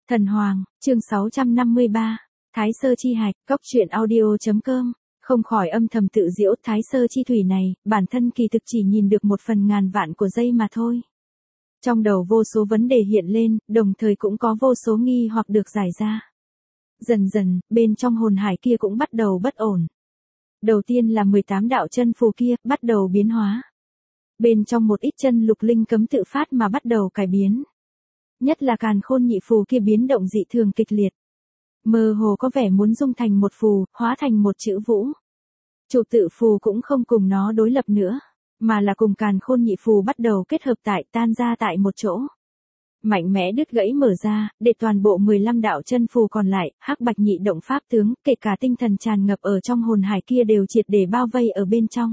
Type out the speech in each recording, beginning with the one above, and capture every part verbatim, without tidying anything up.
Thần Hoàng, chương sáu trăm năm mươi ba, Thái Sơ Chi Hạch, Cóc Truyện Audio chấm com, không khỏi âm thầm tự giễu Thái Sơ Chi Thủy này, bản thân kỳ thực chỉ nhìn được một phần ngàn vạn của giây mà thôi. Trong đầu vô số vấn đề hiện lên, đồng thời cũng có vô số nghi hoặc được giải ra. Dần dần, bên trong hồn hải kia cũng bắt đầu bất ổn. Đầu tiên là mười tám đạo chân phù kia, bắt đầu biến hóa. Bên trong một ít chân lục linh cấm tự phát mà bắt đầu cải biến. Nhất là càn khôn nhị phù kia biến động dị thường kịch liệt. Mơ hồ có vẻ muốn dung thành một phù, hóa thành một chữ vũ. Chủ tự phù cũng không cùng nó đối lập nữa, mà là cùng càn khôn nhị phù bắt đầu kết hợp tại tan ra tại một chỗ. Mạnh mẽ đứt gãy mở ra, để toàn bộ mười lăm đạo chân phù còn lại, hắc bạch nhị động pháp tướng, kể cả tinh thần tràn ngập ở trong hồn hải kia đều triệt để bao vây ở bên trong.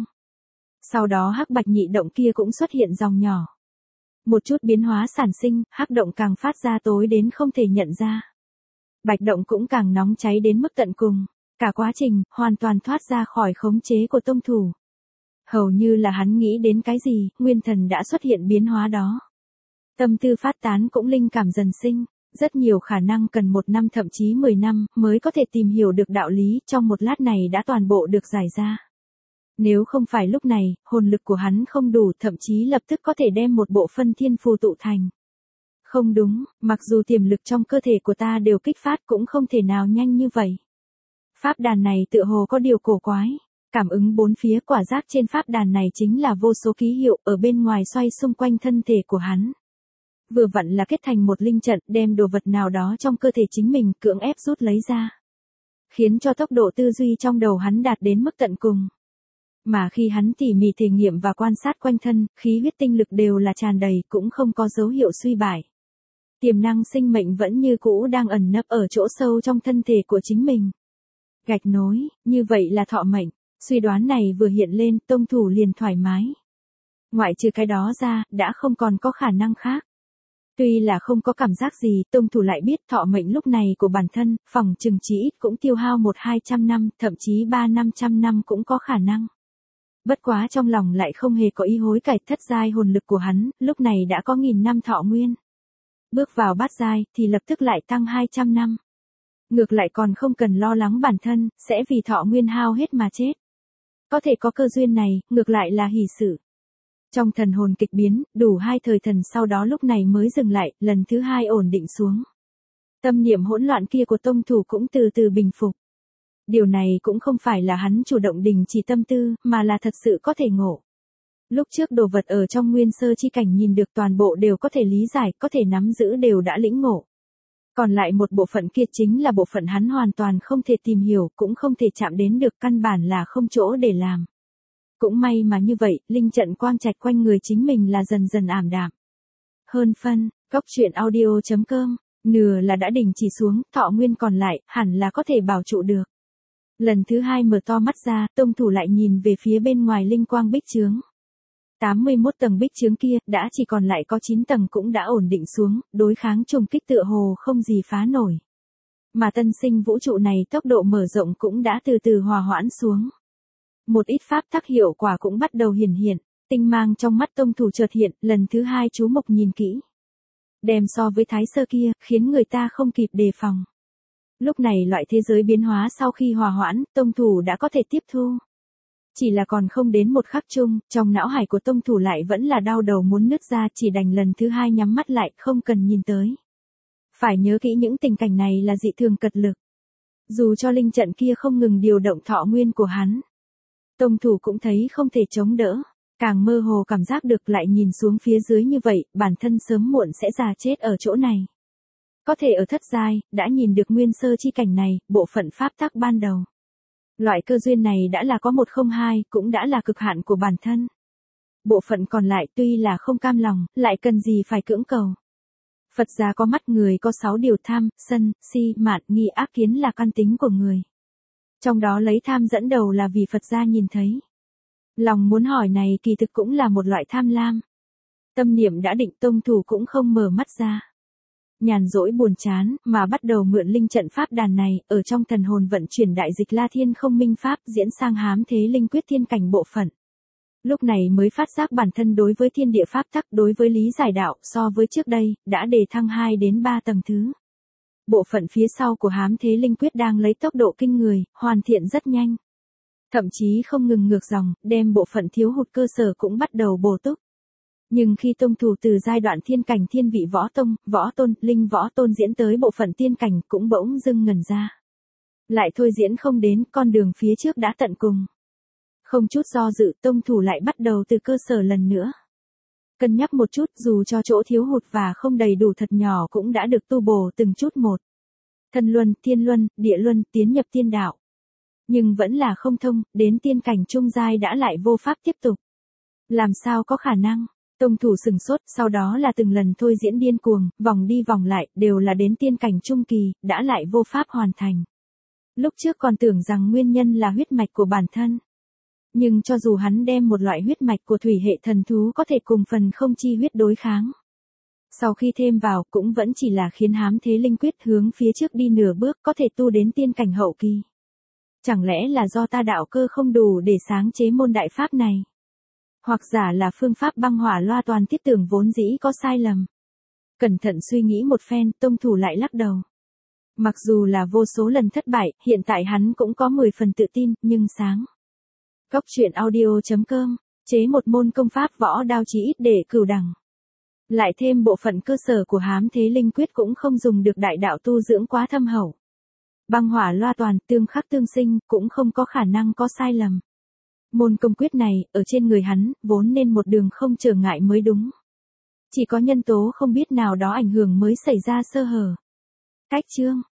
Sau đó hắc bạch nhị động kia cũng xuất hiện dòng nhỏ. Một chút biến hóa sản sinh, hắc động càng phát ra tối đến không thể nhận ra. Bạch động cũng càng nóng cháy đến mức tận cùng. Cả quá trình, hoàn toàn thoát ra khỏi khống chế của tông thủ. Hầu như là hắn nghĩ đến cái gì, nguyên thần đã xuất hiện biến hóa đó. Tâm tư phát tán cũng linh cảm dần sinh. Rất nhiều khả năng cần một năm thậm chí mười năm mới có thể tìm hiểu được đạo lý, trong một lát này đã toàn bộ được giải ra. Nếu không phải lúc này, hồn lực của hắn không đủ, thậm chí lập tức có thể đem một bộ phân thiên phù tụ thành. Không đúng, mặc dù tiềm lực trong cơ thể của ta đều kích phát cũng không thể nào nhanh như vậy. Pháp đàn này tựa hồ có điều cổ quái. Cảm ứng bốn phía quả giác trên pháp đàn này chính là vô số ký hiệu ở bên ngoài xoay xung quanh thân thể của hắn. Vừa vặn là kết thành một linh trận đem đồ vật nào đó trong cơ thể chính mình cưỡng ép rút lấy ra. Khiến cho tốc độ tư duy trong đầu hắn đạt đến mức tận cùng. Mà khi hắn tỉ mỉ thể nghiệm và quan sát quanh thân, khí huyết tinh lực đều là tràn đầy, cũng không có dấu hiệu suy bại. Tiềm năng sinh mệnh vẫn như cũ đang ẩn nấp ở chỗ sâu trong thân thể của chính mình. Gạch nối, như vậy là thọ mệnh. Suy đoán này vừa hiện lên, tông thủ liền thoải mái. Ngoại trừ cái đó ra, đã không còn có khả năng khác. Tuy là không có cảm giác gì, tông thủ lại biết thọ mệnh lúc này của bản thân, phòng chừng chỉ ít cũng tiêu hao một hai trăm năm, thậm chí ba năm trăm năm cũng có khả năng. Bất quá trong lòng lại không hề có ý hối cải, thất giai hồn lực của hắn, lúc này đã có nghìn năm thọ nguyên. Bước vào bát giai, thì lập tức lại tăng hai trăm năm. Ngược lại còn không cần lo lắng bản thân, sẽ vì thọ nguyên hao hết mà chết. Có thể có cơ duyên này, ngược lại là hỷ sự. Trong thần hồn kịch biến, đủ hai thời thần sau đó lúc này mới dừng lại, lần thứ hai ổn định xuống. Tâm niệm hỗn loạn kia của tông thủ cũng từ từ bình phục. Điều này cũng không phải là hắn chủ động đình chỉ tâm tư, mà là thật sự có thể ngộ. Lúc trước đồ vật ở trong nguyên sơ chi cảnh nhìn được toàn bộ đều có thể lý giải, có thể nắm giữ đều đã lĩnh ngộ. Còn lại một bộ phận kia chính là bộ phận hắn hoàn toàn không thể tìm hiểu, cũng không thể chạm đến được, căn bản là không chỗ để làm. Cũng may mà như vậy, linh trận quang trạch quanh người chính mình là dần dần ảm đạm. Hơn phân, Cóc Truyện Audio chấm com, nửa là đã đình chỉ xuống, thọ nguyên còn lại, hẳn là có thể bảo trụ được. Lần thứ hai mở to mắt ra, tông thủ lại nhìn về phía bên ngoài linh quang bích chướng. tám mươi mốt tầng bích chướng kia, đã chỉ còn lại có chín tầng cũng đã ổn định xuống, đối kháng trùng kích tựa hồ không gì phá nổi. Mà tân sinh vũ trụ này tốc độ mở rộng cũng đã từ từ hòa hoãn xuống. Một ít pháp tắc hiệu quả cũng bắt đầu hiển hiện, tinh mang trong mắt tông thủ chợt hiện, lần thứ hai chú mục nhìn kỹ. Đem so với thái sơ kia, khiến người ta không kịp đề phòng. Lúc này loại thế giới biến hóa sau khi hòa hoãn, tông thủ đã có thể tiếp thu. Chỉ là còn không đến một khắc chung, trong não hải của tông thủ lại vẫn là đau đầu muốn nứt ra, chỉ đành lần thứ hai nhắm mắt lại, không cần nhìn tới. Phải nhớ kỹ những tình cảnh này là dị thường cật lực. Dù cho linh trận kia không ngừng điều động thọ nguyên của hắn. Tông thủ cũng thấy không thể chống đỡ, càng mơ hồ cảm giác được lại nhìn xuống phía dưới như vậy, bản thân sớm muộn sẽ già chết ở chỗ này. Có thể ở thất giai, đã nhìn được nguyên sơ chi cảnh này, bộ phận pháp tắc ban đầu. Loại cơ duyên này đã là có một không hai, cũng đã là cực hạn của bản thân. Bộ phận còn lại tuy là không cam lòng, lại cần gì phải cưỡng cầu. Phật gia có mắt người có sáu điều tham, sân, si, mạn, nghi, ác kiến là căn tính của người. Trong đó lấy tham dẫn đầu là vì Phật gia nhìn thấy. Lòng muốn hỏi này kỳ thực cũng là một loại tham lam. Tâm niệm đã định, tông thủ cũng không mở mắt ra. Nhàn rỗi buồn chán, mà bắt đầu mượn linh trận pháp đàn này, ở trong thần hồn vận chuyển đại dịch La Thiên Không Minh Pháp diễn sang hám thế linh quyết thiên cảnh bộ phận. Lúc này mới phát giác bản thân đối với thiên địa pháp tắc, đối với lý giải đạo, so với trước đây, đã đề thăng hai đến ba tầng thứ. Bộ phận phía sau của hám thế linh quyết đang lấy tốc độ kinh người, hoàn thiện rất nhanh. Thậm chí không ngừng ngược dòng, đem bộ phận thiếu hụt cơ sở cũng bắt đầu bổ túc. Nhưng khi tông thủ từ giai đoạn thiên cảnh thiên vị võ tông, võ tôn, linh võ tôn diễn tới bộ phận tiên cảnh cũng bỗng dưng ngẩn ra. Lại thôi diễn không đến, con đường phía trước đã tận cùng. Không chút do dự, tông thủ lại bắt đầu từ cơ sở lần nữa. Cân nhắc một chút, dù cho chỗ thiếu hụt và không đầy đủ thật nhỏ cũng đã được tu bổ từng chút một. Thân luân, thiên luân, địa luân, tiến nhập tiên đạo. Nhưng vẫn là không thông, đến tiên cảnh trung giai đã lại vô pháp tiếp tục. Làm sao có khả năng? Tông thủ sừng sốt, sau đó là từng lần thôi diễn điên cuồng, vòng đi vòng lại, đều là đến tiên cảnh trung kỳ, đã lại vô pháp hoàn thành. Lúc trước còn tưởng rằng nguyên nhân là huyết mạch của bản thân. Nhưng cho dù hắn đem một loại huyết mạch của thủy hệ thần thú có thể cùng phần không chi huyết đối kháng. Sau khi thêm vào cũng vẫn chỉ là khiến hám thế linh quyết hướng phía trước đi nửa bước có thể tu đến tiên cảnh hậu kỳ. Chẳng lẽ là do ta đạo cơ không đủ để sáng chế môn đại pháp này? Hoặc giả là phương pháp băng hỏa loa toàn tiết tưởng vốn dĩ có sai lầm. Cẩn thận suy nghĩ một phen, tông thủ lại lắc đầu. Mặc dù là vô số lần thất bại, hiện tại hắn cũng có mười phần tự tin, nhưng sáng. Cốc truyện audio chấm com, chế một môn công pháp võ đao chí ít để cửu đẳng. Lại thêm bộ phận cơ sở của hám thế linh quyết cũng không dùng được đại đạo tu dưỡng quá thâm hậu. Băng hỏa loa toàn, tương khắc tương sinh, cũng không có khả năng có sai lầm. Môn công quyết này, ở trên người hắn, vốn nên một đường không trở ngại mới đúng. Chỉ có nhân tố không biết nào đó ảnh hưởng mới xảy ra sơ hở. Cách chương.